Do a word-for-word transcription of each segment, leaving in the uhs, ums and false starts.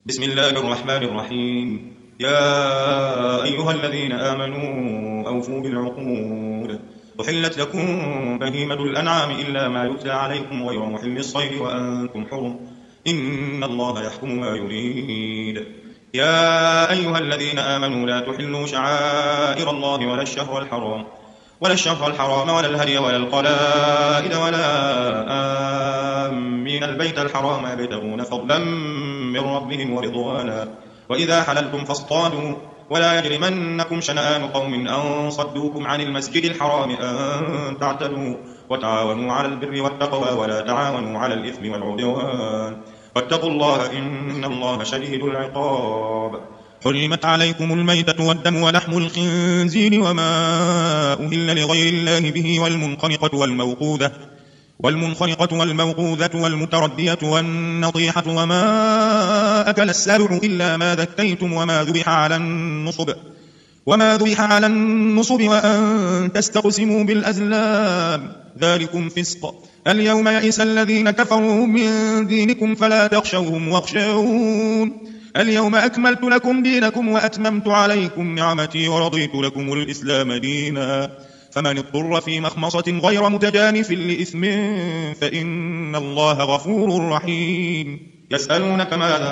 بسم الله الرحمن الرحيم. يا أيها الذين آمنوا أوفوا بالعقود. أحلت لكم بهيمة الأنعام إلا ما يتلى عليكم غير محل الصيد وأنتم حرم، إن الله يحكم ما يريد. يا أيها الذين آمنوا لا تحلوا شعائر الله ولا الشهر الحرام ولا الشهر الحرام ولا الهدي ولا القلائد ولا آمين البيت الحرام يبتغون فضلا من ربهم ورضوانا، وإذا حللتم فاصطادوا، ولا يجرمنكم شنآن قوم أن صدوكم عن المسجد الحرام أن تعتدوا، وتعاونوا على البر والتقوى ولا تعاونوا على الإثم والعدوان، واتقوا الله إن الله شديد العقاب. حرمت عليكم الميتة والدم ولحم الخنزير وما أهل لغير الله به والمنخنقة والموقوذة والمنخنقة والموقوذة والمتردية والنطيحة وما أكل السبع إلا ما ذكيتم وما ذبح على النصب وما ذبح على النصب وأن تستقسموا بالأزلام، ذلكم فسق. اليوم يئس الذين كفروا من دينكم فلا تخشوهم واخشون. اليوم أكملت لكم دينكم وأتممت عليكم نعمتي ورضيت لكم الإسلام دينا، فمن اضطر في مخمصة غير متجانف لإثم فإن الله غفور رحيم. يسألونك ماذا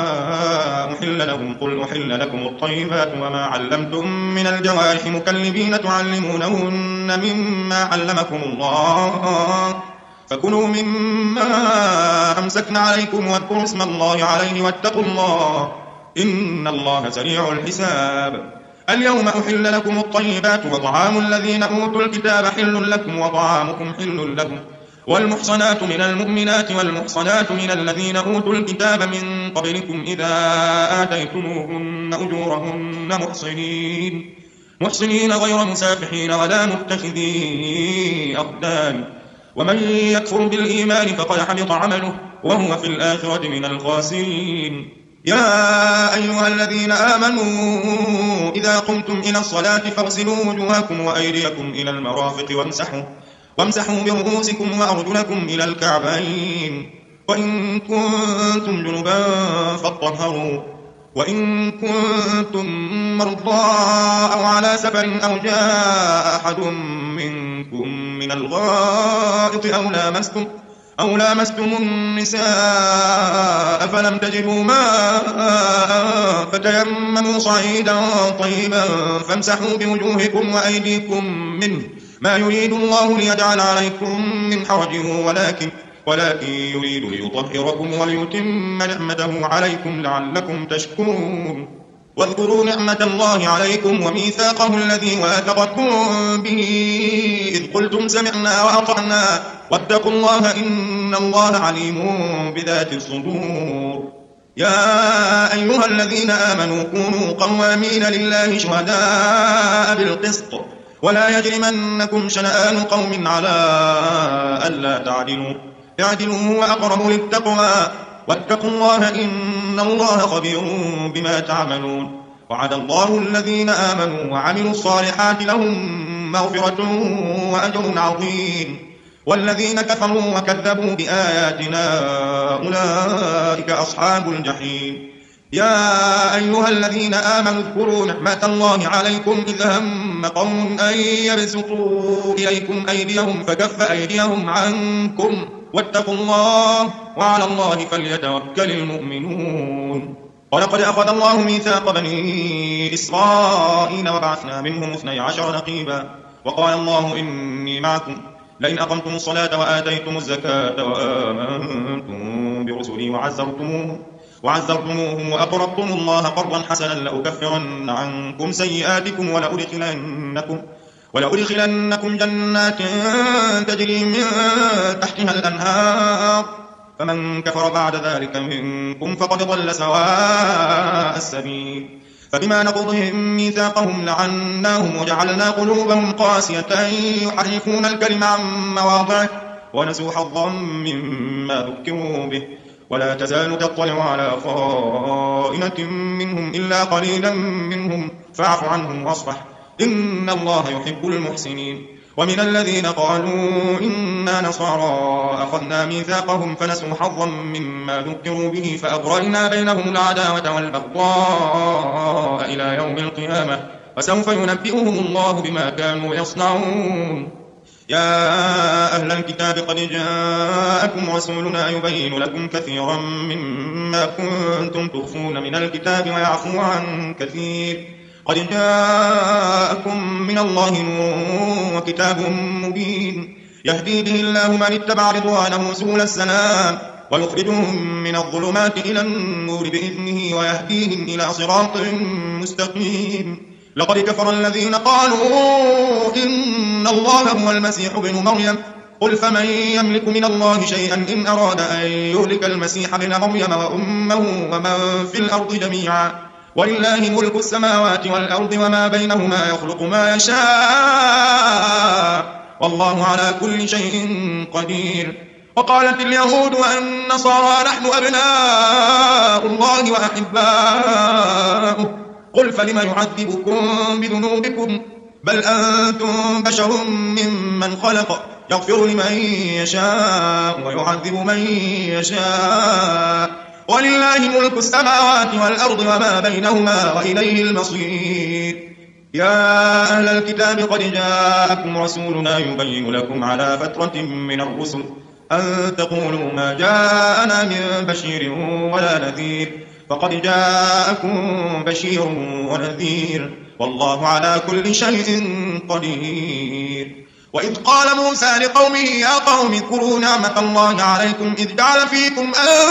أحل لهم قل أحل لكم الطيبات وما علمتم من الجوارح مكلبين تعلمونهن مما علمكم الله، فكلوا مما أمسكن عليكم واذكروا اسم الله عليه واتقوا الله إن الله سريع الحساب. اليوم أحل لكم الطيبات وطعام الذين أوتوا الكتاب حل لكم وطعامكم حل لهم، والمحصنات من المؤمنات والمحصنات من الذين أوتوا الكتاب من قبلكم إذا آتيتموهن أجورهن محصنين محصنين غير مسافحين ولا متخذي أخدان، ومن يكفر بالإيمان فقد حبط عمله وهو في الآخرة من الخاسرين. يا أيها الذين آمنوا إذا قمتم إلى الصلاة فاغسلوا وجوهكم وأيديكم إلى المرافق وامسحوا وامسحوا برؤوسكم وأرجلكم إلى الكعبين، وإن كنتم جنبا فاطهروا، وإن كنتم مرضى أو على سفر أو جاء أحد منكم من الغائط أو لامستم أو لامستم النساء فلم تجدوا ماء فتيمموا صعيدا طيبا فامسحوا بوجوهكم وأيديكم منه، ما يريد الله ليجعل عليكم من حرج ولكن ولكن يريد ليطهركم وليتم نعمته عليكم لعلكم تشكرون. واذكروا نعمة الله عليكم وميثاقه الذي واثقكم به إذ قلتم سمعنا وأطعنا واتقوا الله إن الله عليم بذات الصدور. يا أيها الذين آمنوا كونوا قوامين لله شهداء بالقسط ولا يجرمنكم شنآن قوم على ألا تعدلوا اعدلوا هو أقرب للتقوى واتقوا الله إن الله خبير بما تعملون. وعد الله الذين آمنوا وعملوا الصالحات لهم مغفرة وأجر عظيم، والذين كفروا وكذبوا بآياتنا أولئك أصحاب الجحيم. يا أيها الذين آمنوا اذكروا نعمة الله عليكم إذ هم قوم أن يبسطوا إليكم أيديهم فكف أيديهم عنكم واتقوا الله وعلى الله فليتوكل المؤمنون. ولقد أخذ الله ميثاق بني إسرائيل وبعثنا منهم اثني عشر نقيبا وقال الله إني معكم لئن أقمتم الصلاة وآتيتم الزكاة وآمنتم برسلي وعزرتموهم وعزرتموهم وأقرضتم الله قرضا حسنا لأكفرن عنكم سيئاتكم ولأدخلنكم ولأدخلنكم جنات تجري من تحتها الأنهار، فمن كفر بعد ذلك منكم فقد ضل سواء السبيل. فبما نقضهم ميثاقهم لعناهم وجعلنا قلوبهم قاسية يحرفون الكلم عن مواضعه ونسوا حظا مما ذكروا به، ولا تزال تطلع على خائنة منهم إلا قليلا منهم فاعف عنهم واصفح إن الله يحب المحسنين. ومن الذين قالوا إنا نصارى أخذنا ميثاقهم فنسوا حظا مما ذكروا به فأغرينا بينهم العداوة والبغضاء إلى يوم القيامة وسوف ينبئهم الله بما كانوا يصنعون. يا أهل الكتاب قد جاءكم رسولنا يبين لكم كثيرا مما كنتم تخفون من الكتاب ويعفو عن كثير. قد جاءكم من الله نور وكتاب مبين يهدي به الله من اتبع رضوانه سبل السلام ويخرجهم من الظلمات إلى النور بإذنه ويهديهم إلى صراط مستقيم. لقد كفر الذين قالوا إن الله هو المسيح ابن مريم قل فمن يملك من الله شيئا إن أراد أن يهلك المسيح ابن مريم وأمه ومن في الأرض جميعا ولله ملك السماوات والأرض وما بينهما يخلق ما يشاء والله على كل شيء قدير. وقالت اليهود والنصارى نحن أبناء الله وأحباؤه قل فلم يعذبكم بذنوبكم بل أنتم بشر ممن خلق يغفر لمن يشاء ويعذب من يشاء ولله ملك السماوات والأرض وما بينهما وإليه المصير. يا أهل الكتاب قد جاءكم رسولنا يبين لكم على فترة من الرسل أن تقولوا ما جاءنا من بشير ولا نذير فقد جاءكم بشير ونذير والله على كل شيء قدير. وإذ قال موسى لقومه يا قوم اذكروا نعمة الله عليكم إذ جعل فيكم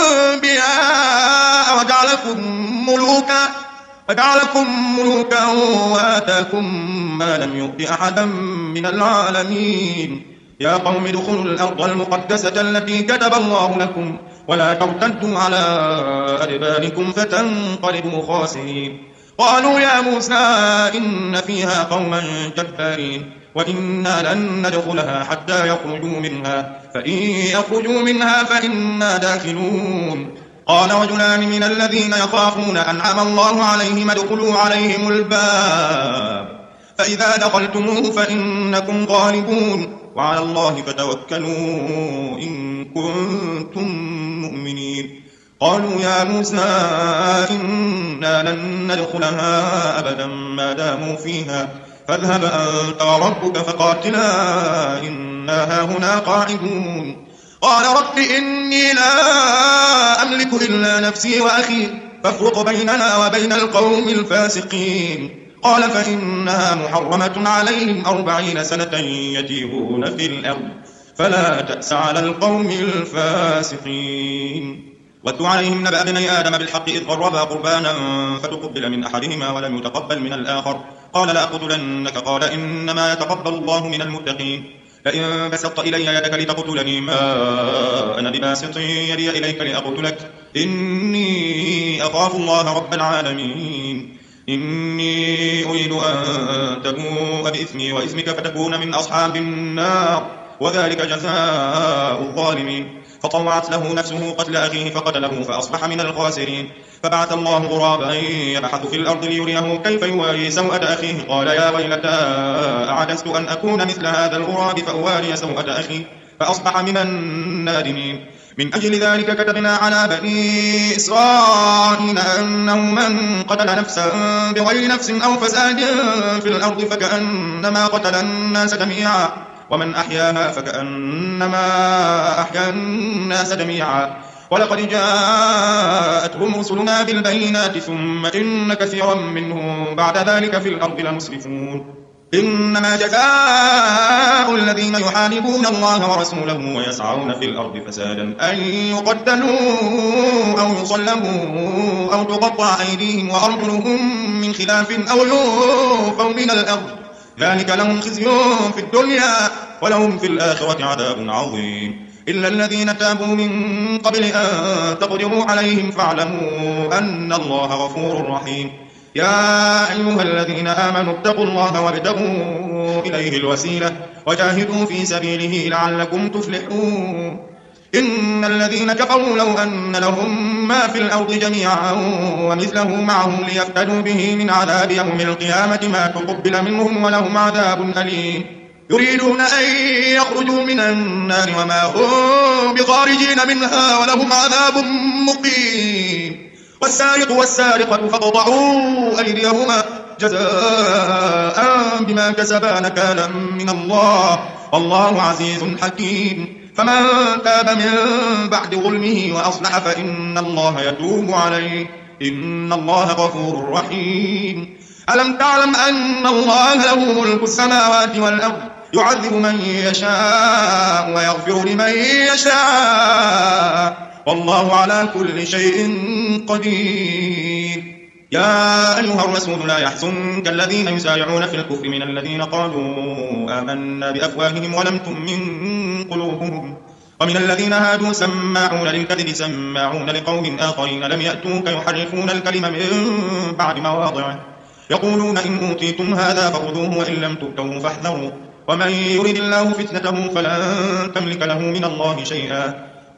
أنبياء وجعلكم ملوكا وجعلكم ملوكا وآتاكم ما لم يؤت أحدا من العالمين. يا قوم ادخلوا الأرض المقدسة التي كتب الله لكم ولا ترتدوا على أدباركم فتنقلبوا خاسرين. قالوا يا موسى إن فيها قوما جبارين وإنا لن ندخلها حتى يخرجوا منها فإن يخرجوا منها فإنا داخلون. قال رجلان من الذين يخافون أنعم الله عليهم ادخلوا عليهم الباب فإذا دخلتموه فإنكم غالبون وعلى الله فتوكلوا إن كنتم مؤمنين. قالوا يا موسى إنا لن ندخلها أبدا ما داموا فيها فاذهب أنت وربك فقاتلا إنا هاهنا قاعدون. قال رب إني لا أملك إلا نفسي وأخي فافرق بيننا وبين القوم الفاسقين. قال فإنها محرمة عليهم أربعين سنة يتيهون في الأرض فلا تأس على القوم الفاسقين. واتل عليهم نبأ ابني آدم بالحق إذ قربا قربانا فتقبل من أحدهما ولم يتقبل من الآخر قال لأقتلنك قال إنما يتقبل الله من المتقين. لئن بسطت إلي يدك لتقتلني ما أنا بباسط يدي إليك لأقتلك إني أخاف الله رب العالمين. إني أريد أن تبوء بإثمي وإثمك فتكون من أصحاب النار وذلك جزاء الظالمين. فطوعت له نفسه قتل أخيه فقتله فأصبح من الخاسرين. فبعث الله غرابا يبحث في الأرض ليريه كيف يواري سوءة أخيه قال يا ويلتى أعجزت أن أكون مثل هذا الغراب فأواري سوءة أخي فأصبح من النادمين. من أجل ذلك كتبنا على بني إسرائيل أنه من قتل نفسا بغير نفس أو فساد في الأرض فكأنما قتل الناس جميعا ومن أحياها فكأنما أحيا الناس جميعا. ولقد جاءتهم رسلنا بالبينات ثم إن كثيرا منهم بعد ذلك في الأرض لمسرفون. إنما جزاء الذين يحاربون الله ورسوله ويسعون في الأرض فسادا أن يقتلوا أو يصلبوا أو تقطع أيديهم وأرجلهم من خلاف أو ينفوا من الأرض ذلك لهم خزي في الدنيا ولهم في الآخرة عذاب عظيم. إلا الذين تابوا من قبل أن تقدروا عليهم فاعلموا أن الله غفور رحيم. يا أيها الذين آمنوا اتقوا الله وابتغوا إليه الوسيلة وجاهدوا في سبيله لعلكم تفلحون. إن الذين كفروا لو أن لهم ما في الأرض جميعا ومثله معه ليفتدوا به من عذاب يوم القيامة ما تقبل منهم ولهم عذاب أليم. يريدون أن يخرجوا من النار وما هم بخارجين منها ولهم عذاب مقيم والسارق والسارقة فاقطعوا أيديهما جزاء بما كسبا نكالا من الله والله عزيز حكيم فمن تاب من بعد ظلمه وأصلح فإن الله يتوب عليه إن الله غفور رحيم ألم تعلم أن الله له ملك السماوات والأرض يعذب من يشاء ويغفر لمن يشاء والله على كل شيء قدير يا أيها الرسول لا يحزنك الذين يسارعون في الكفر من الذين قالوا آمنا بأفواههم ولم تؤمن قلوبهم ومن الذين هادوا سماعون للكذب سماعون لقوم آخرين لم يأتوك يحرفون الكلم من بعد مواضعه يقولون إن أوتيتم هذا فخذوه وإن لم تؤتوه فاحذروا ومن يرد الله فتنته فلن تملك له من الله شيئا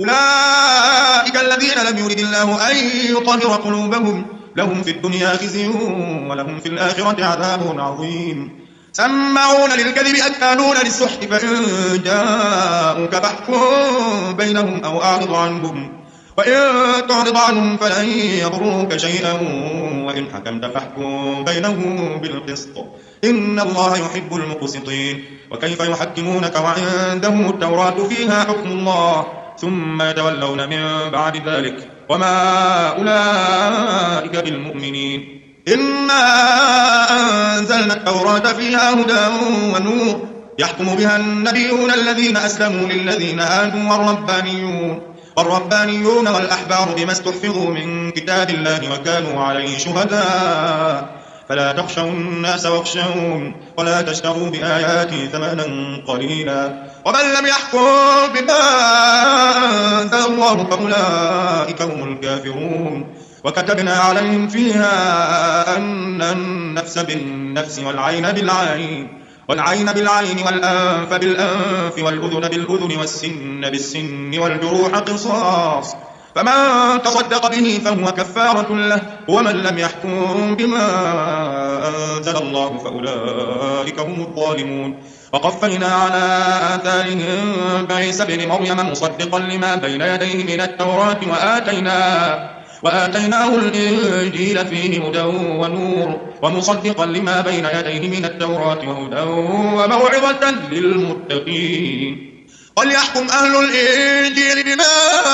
أولئك الذين لم يرد الله أن يطهر قلوبهم لهم في الدنيا خزي ولهم في الآخرة عذاب عظيم سماعون للكذب أكالون للسحت فإن جاءوك فاحكم بينهم أو أعرض عنهم وإن تعرض عنهم فلن يضروك شيئا وإن حكمت فاحكم بينهم بالقسط إن الله يحب المقسطين وكيف يحكمونك وعندهم التوراة فيها حكم الله ثم يتولون من بعد ذلك وما أولئك بالمؤمنين إنا أنزلنا التوراة فيها هدى ونور يحكم بها النبيون الذين أسلموا للذين هادوا والربانيون والربانيون والأحبار بما استحفظوا من كتاب الله وكانوا عليه شهداء فلا تخشوا الناس واخشون ولا تشتروا بآياتي ثمنا قليلا ومن لم يحكم بما أنزل الله فأولئك هم الكافرون وكتبنا عليهم فيها أن النفس بالنفس والعين بالعين والعين بالعين والأنف بالأنف والأذن بالأذن والسن بالسن والجروح قصاص فمن تصدق به فهو كفارة له ومن لم يحكم بما أنزل الله فأولئك هم الظالمون وقفينا على آثارهم بعيسى ابن مريم مصدقا لما بين يديه من التوراة وآتيناه وآتيناه الإنجيل فيه هدى ونور ومصدقا لما بين يديه من التوراة وهدى وموعظة للمتقين وليحكم أهل الإنجيل بما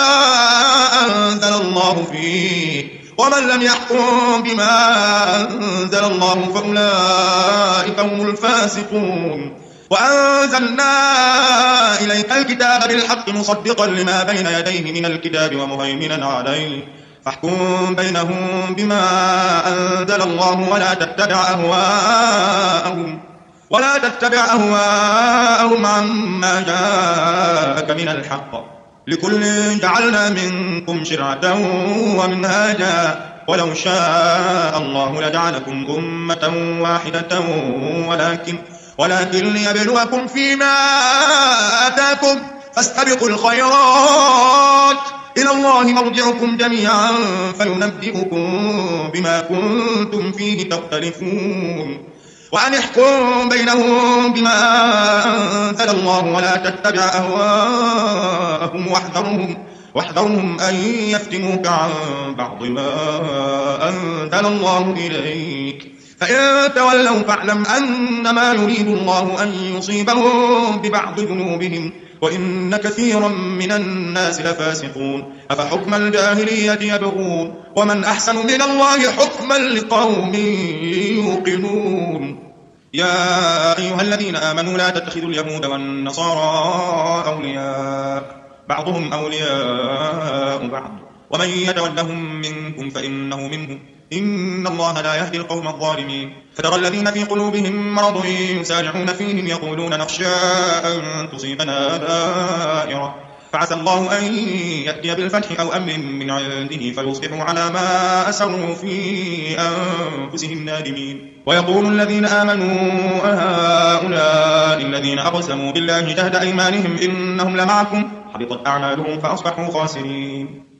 أنزل الله فيه ومن لم يحكم بما أنزل الله فأولئك هم الفاسقون وأنزلنا إليك الكتاب بالحق مصدقا لما بين يديه من الكتاب ومهيمنا عليه فاحكم بينهم بما أنزل الله ولا تتبع أهواءهم ولا تتبع أهواءهم عما جاءك من الحق لكل جعلنا منكم شرعة ومنهاجا ولو شاء الله لجعلكم أمة واحدة ولكن ولكن ليبلوكم فيما آتاكم فاستبقوا الخيرات إلى الله مرجعكم جميعا فينبئكم بما كنتم فيه تختلفون وأن احكم بينهم بما أنزل الله ولا تتبع أهواءهم واحذرهم واحذرهم أن يفتنوك عن بعض ما أنزل الله إليك فإن تولوا فاعلم أنما يريد الله أن يصيبهم ببعض ذنوبهم وإن كثيرا من الناس لفاسقون أفحكم الجاهلية يبغون ومن أحسن من الله حكما لقوم يوقنون يا أيها الذين آمنوا لا تتخذوا اليهود والنصارى أولياء بعضهم أولياء بعض ومن يتولهم منكم فإنه منهم إن الله لا يهدي القوم الظالمين فترى الذين في قلوبهم مرض يسارعون فيهم يقولون نخشى أن تصيبنا دائرة فعسى الله أن يأتي بالفتح أو أمر من عنده فيصبحوا على ما أسروا في أنفسهم نادمين ويقول الذين آمنوا أهؤلاء الذين أقسموا بالله جهد أيمانهم إنهم لمعكم حبطت أعمالهم فأصبحوا خاسرين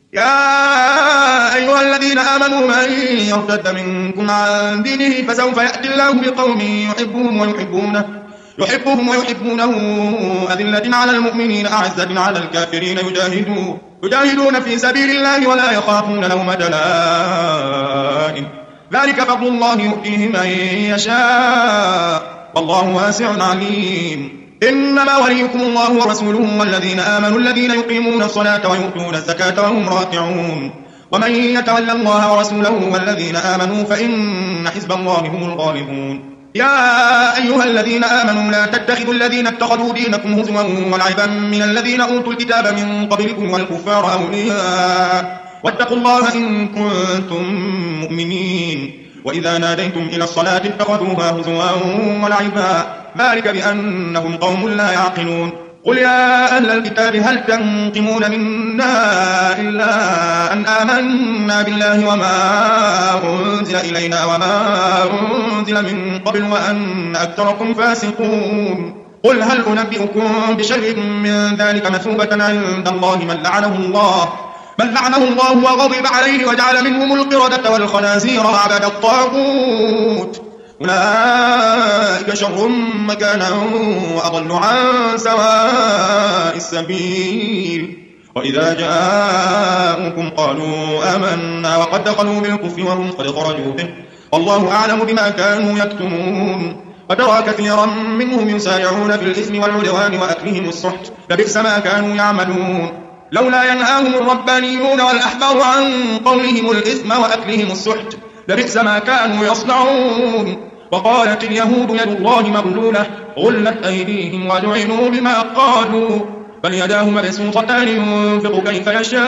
يا أيها الذين آمنوا من يرتد منكم عن دينه فسوف يأتي الله بقوم يحبهم ويحبونه يحبهم ويحبونه أذلة على المؤمنين أعزة على الكافرين يجاهدون يجاهدون في سبيل الله ولا يخافون لومة لائم ذلك فضل الله يؤتيه من يشاء والله واسع عليم إنما وليكم الله ورسوله والذين آمنوا الذين يقيمون الصلاة ويؤتون الزكاة وهم راكعون ومن يتولى الله ورسوله والذين آمنوا فإن حزب الله هم الغالبون يا أيها الذين آمنوا لا تتخذوا الذين اتخذوا دينكم هزوا ولعبا من الذين أوتوا الكتاب من قبلكم والكفار أولياء واتقوا الله إن كنتم مؤمنين وإذا ناديتم إلى الصلاة اتخذوها هزوا ولعبا ذلك بأنهم قوم لا يعقلون قل يا أهل الكتاب هل تنقمون منا إلا أن آمنا بالله وما أنزل إلينا وما أنزل من قبل وأن أكثركم فاسقون قل هل أنبئكم بشر من ذلك مثوبة عند الله من لعنه الله من لعنه الله وغضب عليه وجعل منهم القردة والخنازير وعبد الطاغوت أولئك شر مكانا وأضل عن سواء السبيل وإذا جاءوكم قالوا آمنا وقد دخلوا بالكفر وهم قد خرجوا به والله أعلم بما كانوا يكتمون وترى كثيرا منهم يسارعون في الإثم والعدوان وأكلهم السحت لبئس ما كانوا يعملون لولا ينهاهم الربانيون والأحبار عن قولهم الإثم وأكلهم السحت لبئس ما كانوا يصنعون وقالت اليهود يد الله مغلولة غلت أيديهم ولعنوا بما قالوا بل يداه مبسوطتان ينفق كيف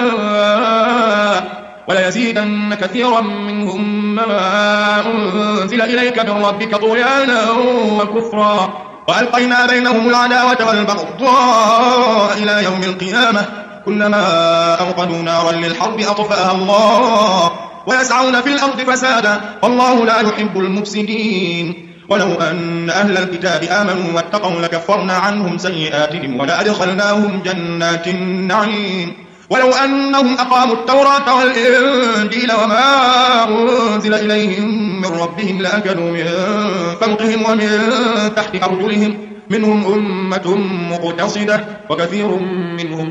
يشاء وليزيدن كثيرا منهم ما أنزل إليك من ربك طغيانا وكفرا وألقينا بينهم العداوة والبغضاء إلى يوم القيامة كلما أوقدوا نارا للحرب أطفأها الله ويسعون في الأرض فسادا والله لا يحب المفسدين ولو أن أهل الكتاب آمنوا واتقوا لكفرنا عنهم سيئاتهم ولأدخلناهم جنات النعيم ولو أنهم أقاموا التوراة والإنجيل وما أنزل إليهم من ربهم لأكلوا من فوقهم ومن تحت أرجلهم منهم أمة مقتصدة وكثير منهم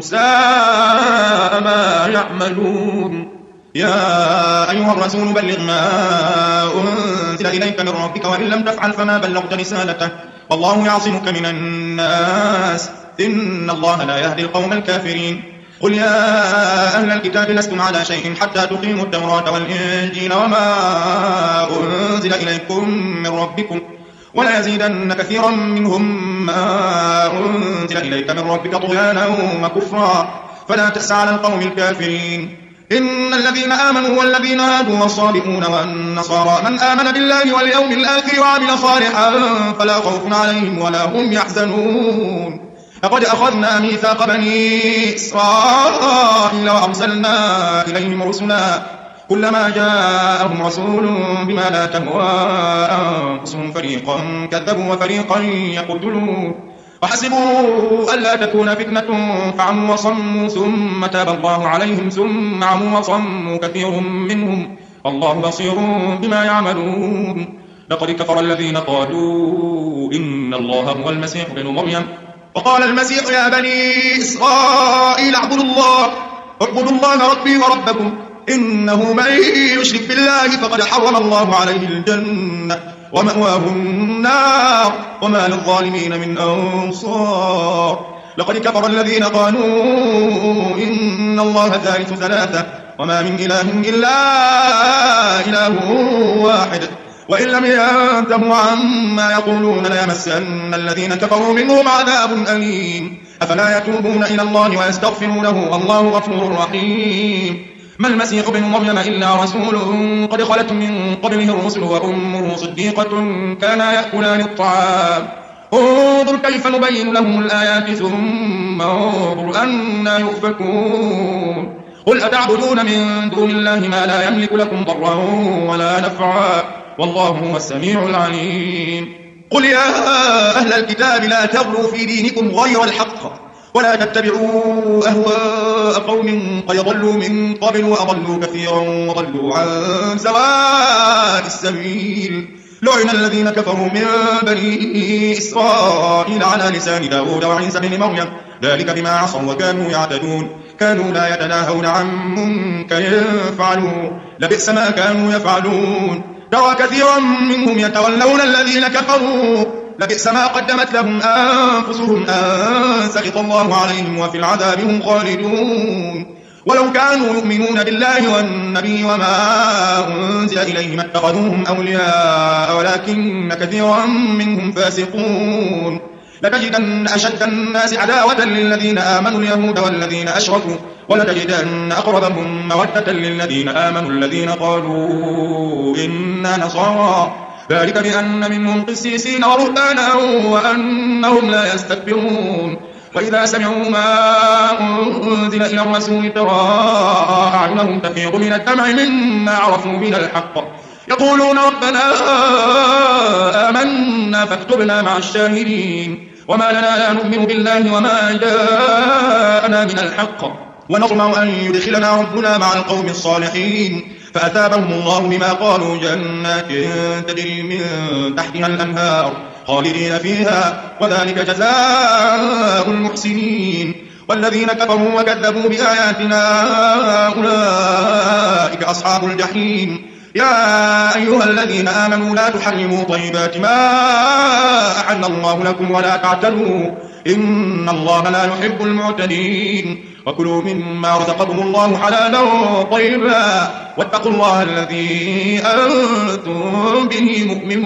ساء ما يعملون يا أيها الرسول بلغ ما أنزل إليك من ربك وإن لم تفعل فما بلغت رسالته والله يعصمك من الناس إن الله لا يهدي القوم الكافرين قل يا أهل الكتاب لستم على شيء حتى تقيموا التوراة والإنجيل وما أنزل إليكم من ربكم ولا يزيدن كثيرا منهم ما أنزل إليك من ربك طغيانا وكفرا فلا تأس على القوم الكافرين إن الذين آمنوا والذين هادوا والصابئون والنصارى من آمن بالله واليوم الآخر وعمل صالحا فلا خوف عليهم ولا هم يحزنون لقد أخذنا ميثاق بني إسرائيل وأرسلنا إليهم رسلا كلما جاءهم رسول بما لا تهوى أنفسهم فريقا كذبوا وفريقا يقتلون وحسبوا ألا تكون فتنة فعموا وصموا ثم تاب الله عليهم ثم عموا وصموا كثير منهم الله بصير بما يعملون لقد كفر الذين قالوا إن الله هو المسيح ابن مريم وقال المسيح يا بني إسرائيل اعبدوا الله اعبدوا الله ربي وربكم إنه من يشرك بالله فقد حرم الله عليه الجنة ومأواه النار وما للظالمين من أنصار لقد كفر الذين قالوا إن الله ثالث ثلاثة وما من إله إلا إله واحد وإن لم ينتهوا عما يقولون ليمسن الذين كفروا منهم عذاب أليم أفلا يتوبون إلى الله ويستغفرونه والله غفور رحيم ما المسيح ابن مريم إلا رسول قد خلت من قبله الرسل وأمه صديقة كانا يأكلان الطعام انظر كيف نبين لهم الآيات ثم انظر أنا يؤفكون قل أتعبدون من دون الله ما لا يملك لكم ضرا ولا نفعا والله هو السميع العليم قل يا أهل الكتاب لا تغلوا في دينكم غير الحق ولا تتبعوا أهواء قوم قد ضلوا من قبل وأضلوا كثيرا وضلوا عن سواء السبيل لعن الذين كفروا من بني إسرائيل على لسان داود وعيسى بن مريم ذلك بما عصوا وكانوا يعتدون كانوا لا يتناهون عن منكر فعلوه لبئس ما كانوا يفعلون ترى كثيرا منهم يتولون الذين كفروا لبئس ما قدمت لهم أنفسهم أن سخط الله عليهم وفي العذاب هم خالدون ولو كانوا يؤمنون بالله والنبي وما أنزل إليهم اتخذوهم أولياء ولكن كثيرا منهم فاسقون لتجدن أشد الناس عداوة للذين آمنوا اليهود والذين أشركوا ولتجدن أقربهم مودة للذين آمنوا الذين قالوا إنا نصارى ذلك بأن منهم قسيسين ورهبانا وأنهم لا يستكبرون وإذا سمعوا ما أنزل إلى الرسول ترى أعينهم تفيض من الدمع مما عرفوا من الحق يقولون ربنا آمنا فاكتبنا مع الشاهدين وما لنا لا نؤمن بالله وما جاءنا من الحق ونطمع أن يدخلنا ربنا مع القوم الصالحين فأثابهم الله بما قالوا جنات تجري من تحتها الأنهار خالدين فيها وذلك جزاء المحسنين والذين كفروا وكذبوا بآياتنا أولئك أصحاب الجحيم يا أيها الذين آمنوا لا تحرموا طيبات ما أحل الله لكم ولا تعتدوا إن الله لا يحب المعتدين وكلوا مما رزقكم الله حلالا طيبا واتقوا الله الذي أنتم به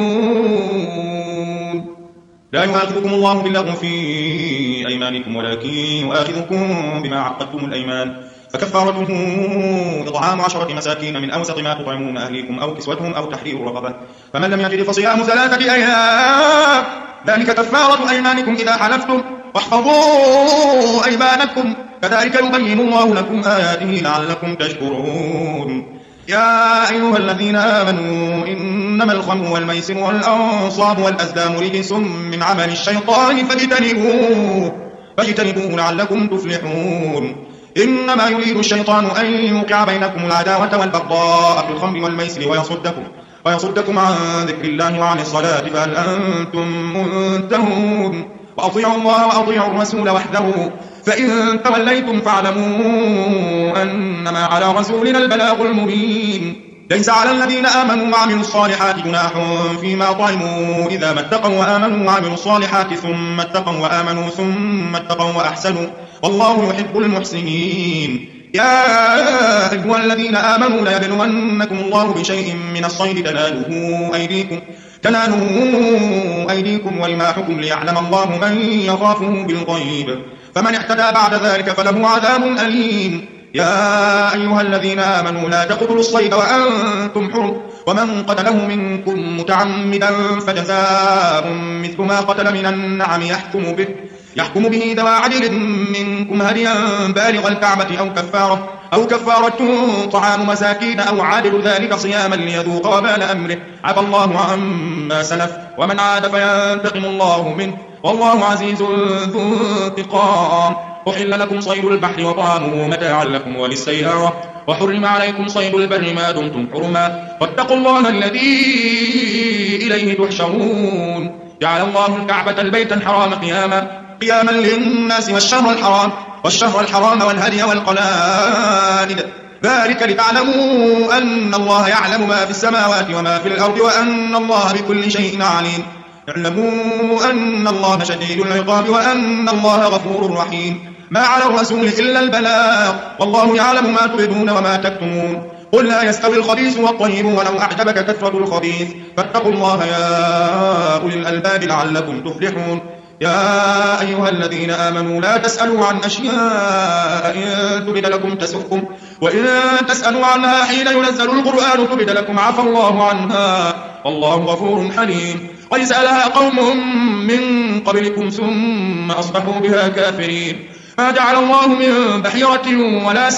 مؤمنون لا يؤاخذكم الله باللغو في أيمانكم ولكن يؤاخذكم بما عقدتم الأيمان فكفارته إطعام عشرة مساكين من أوسط ما تطعمون أهليكم أو كسوتهم أو تحرير رقبة فمن لم يجد فصيام ثلاثة أيام ذلك كفارة أيمانكم إذا حلفتم واحفظوا أيمانكم كذلك يبين الله لكم آياته لعلكم تشكرون يا أيها الذين آمنوا إنما الخمر والميسر والأنصاب والأزلام رجس من عمل الشيطان فاجتنبوه فاجتنبوه لعلكم تفلحون إنما يريد الشيطان أن يوقع بينكم العداوة والبغضاء في الخمر والميسر ويصدكم ويصدكم عن ذكر الله وعن الصلاة فهل أنتم منتهون وأطيعوا الله وأطيعوا الرسول واحذروا فإن توليتم فاعلموا أنما على رسولنا البلاغ المبين ليس على الذين آمنوا وعملوا الصالحات جناح فيما طعموا إذا ما اتقوا وآمنوا وعملوا الصالحات ثم اتقوا وآمنوا ثم اتقوا وأحسنوا والله يحب المحسنين يا أيها الذين آمنوا لا يبلونكم الله بشيء من الصيد تناله أيديكم تناله أيديكم ورماحكم ليعلم الله من يخافه بالغيب فمن اعتدى بعد ذلك فله عذاب أليم يا أيها الذين آمنوا لا تقتلوا الصيد وأنتم حرم ومن قتله منكم متعمدا فجزاء مثل ما قتل من النعم يحكم به يحكم به ذوى عدل منكم هديا بالغ الكعبة أو كفارة أو كفارة طعام مساكين أو عادل ذلك صياما ليذوق وبال أمره عفى الله عما سلف ومن عاد فينتقم الله منه والله عزيز ذو انتقام أحل لكم صيد البحر وطعامه متاعا لكم وللسيارة وحرم عليكم صيد البر ما دمتم حرما واتقوا الله الذي إليه تحشرون جعل الله الكعبة البيت الحرام قياما قياما للناس والشهر الحرام والشهر الحرام والهدي والقلائد ذلك لتعلموا أن الله يعلم ما في السماوات وما في الأرض وأن الله بكل شيء عليم اعلموا أن الله شديد العقاب وأن الله غفور رحيم ما على الرسول إلا البلاغ والله يعلم ما تبدون وما تكتمون قل لا يستوي الخبيث والطيب ولو أعجبك كثرة الخبيث فاتقوا الله يا أولي الألباب لعلكم تفلحون يا أيها الذين آمنوا لا تسألوا عن أشياء إن تبد لكم تسؤكم وإن تسألوا عنها حين ينزل القرآن تبد لكم عفى الله عنها والله غفور حليم قد سألها قوم من قبلكم ثم أصبحوا بها كافرين ما جعل الله من بحيرة ولا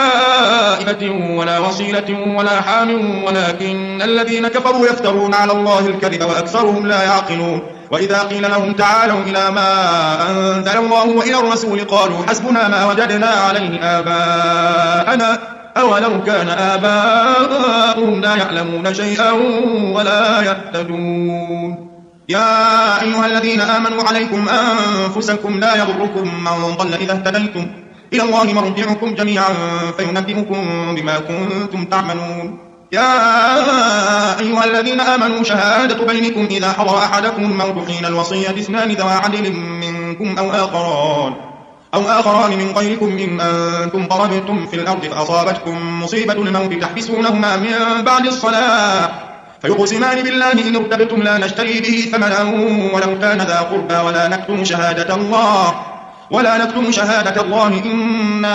سائبة ولا وصيلة ولا حام ولكن الذين كفروا يفترون على الله الكذب وأكثرهم لا يعقلون وإذا قيل لهم تعالوا إلى ما أنزل الله وإلى الرسول قالوا حسبنا ما وجدنا عليه آباءنا أولو كان آباؤهم لا يعلمون شيئا ولا يهتدون. يا أيها الذين آمنوا عليكم أنفسكم لا يضركم من ضل إذا اهتديتم إلى الله مرجعكم جميعا فينبئكم بما كنتم تعملون. يا أيها الذين آمنوا شهادة بينكم إذا حضر أحدكم الموت حين الوصية اثنان ذوى عدل منكم أو آخران أو آخران من غيركم إن أنتم ضربتم في الأرض فأصابتكم مصيبة الموت تحبسونهما من بعد الصلاة فيقسمان بالله إن ارتبتم لا نشتري به ثمنا ولو كان ذا قربى ولا نكتم شهادة الله ولا نكتم شهادة الله إنا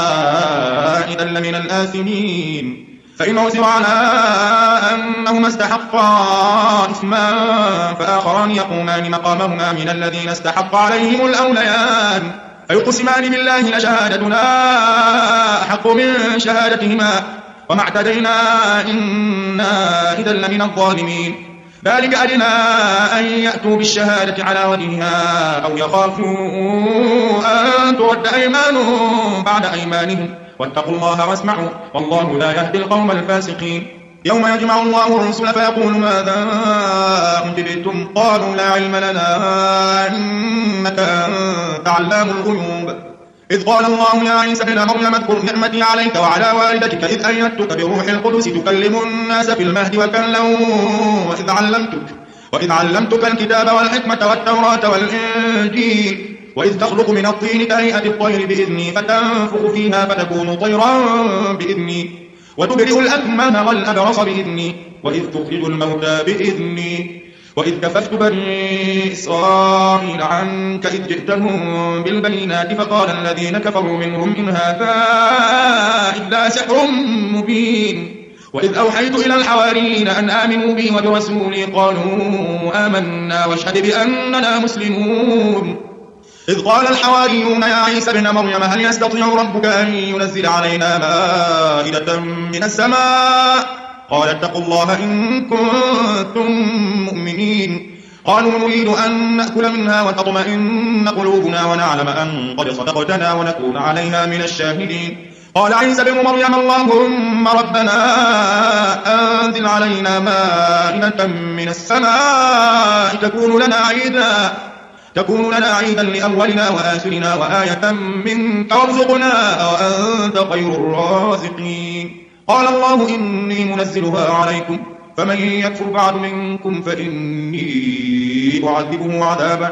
إذا لمن الآثمين. فإن عثر على أنهما استحقا إثما فآخران يقومان مقامهما من الذين استحق عليهم الأوليان فيقسمان بالله لشهادتنا أحق من شهادتهما وما اعتدينا إنا إذا لمن الظالمين. ذلك أدنى أن يأتوا بالشهادة على وجهها أو يخافوا أن ترد أيمان بعد أيمانهم واتقوا الله واسمعوا والله لا يهدي القوم الفاسقين. يوم يجمع الله الرسل فيقول ماذا أجبتم قالوا لا علم لنا إنك أنت علام الغيوب. إذ قال الله يا عيسى ابن مريم اذكر نعمتي عليك وعلى والدتك إذ أيدتك بروح القدس تكلم الناس في المهد وكهلا وإذ علمتك وإذ علمتك الكتاب والحكمة والتوراة والإنجيل وإذ تخلق من الطين كهيئة الطير بإذني فتنفخ فيها فتكون طيرا بإذني وتبرئ الأكمه والأبرص بإذني وإذ تخرج الموتى بإذني وإذ كففت بني إسرائيل عنك إذ جئتهم بالبينات فقال الذين كفروا منهم إن هذا إلا سحر مبين. وإذ أوحيت إلى الحواريين أن آمنوا بي وبرسولي قالوا آمنا واشهد بأننا مسلمون. إذ قال الحواريون يا عيسى ابن مريم هل يستطيع ربك أن ينزل علينا مائدة من السماء قال اتقوا الله إن كنتم مؤمنين. قالوا نريد أن نأكل منها وتطمئن قلوبنا ونعلم أن قد صدقتنا ونكون عليها من الشاهدين. قال عيسى ابن مريم اللهم ربنا أنزل علينا مائدة من السماء تكون لنا عيدا تكون لنا عيدا لأولنا وآخرنا وآية منك وارزقنا وأنت خير الرازقين. قال الله إني منزلها عليكم فمن يكفر بعد منكم فإني أعذبه عذابا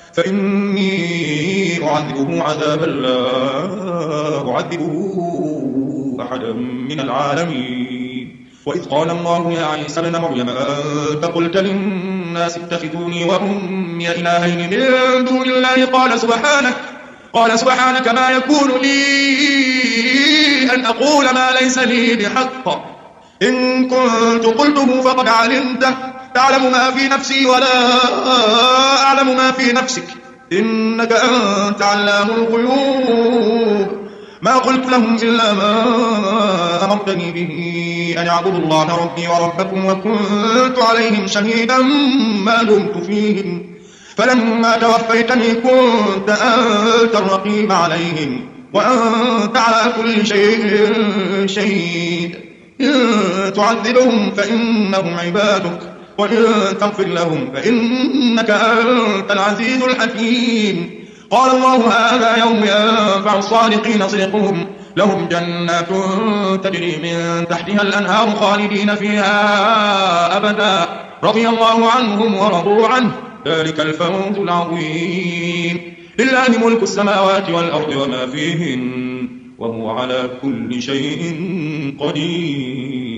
فإني أعذبه عذابا لا أعذبه أحدا من العالمين. وإذ قال الله يا عيسى ابن مريم أنت قلت للناس اتخذوني وأمي إلهين من دون الله قال سبحانك قال سبحانك ما يكون لي أن أقول ما ليس لي بحق إن كنت قلته فقد علمته تعلم ما في نفسي ولا أعلم ما في نفسك إنك أنت علام الغيوب. ما قلت لهم إلا ما أمرتني به أن اعبدوا الله ربي وربكم وكنت عليهم شهيدا ما دمت فيهم فلما توفيتني كنت أنت الرقيب عليهم وأنت على كل شيء شهيد. إن تعذبهم فإنهم عبادك وإن تغفر لهم فإنك أنت العزيز الحكيم. قال الله هذا يوم ينفع الصادقين صدقهم لهم جنات تجري من تحتها الأنهار خالدين فيها أبدا رضي الله عنهم ورضوا عنه ذلك الفوز العظيم. لله ملك السماوات والأرض وما فيهن وهو على كل شيء قدير.